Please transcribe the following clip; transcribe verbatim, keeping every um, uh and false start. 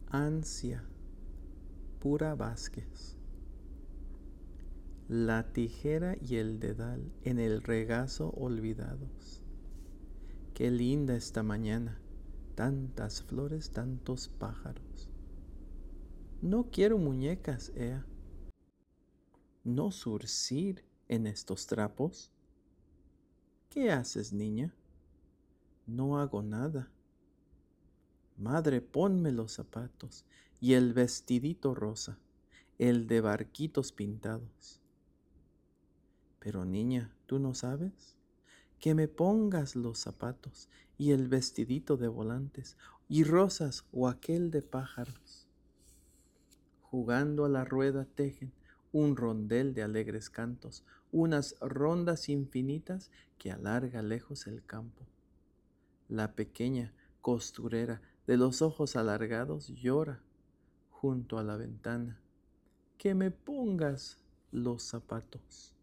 Ansia, Pura Vázquez. La tijera y el dedal en el regazo olvidados. Qué linda esta mañana, tantas flores, tantos pájaros. No quiero muñecas, Ea. No zurcir en estos trapos. ¿Qué haces, niña? No hago nada. Madre, ponme los zapatos y el vestidito rosa, el de barquitos pintados. Pero niña, ¿tú no sabes? Que me pongas los zapatos y el vestidito de volantes y rosas o aquel de pájaros. Jugando a la rueda tejen un rondel de alegres cantos, unas rondas infinitas que alarga lejos el campo. La pequeña costurera de los ojos alargados llora junto a la ventana. Que me pongas los zapatos.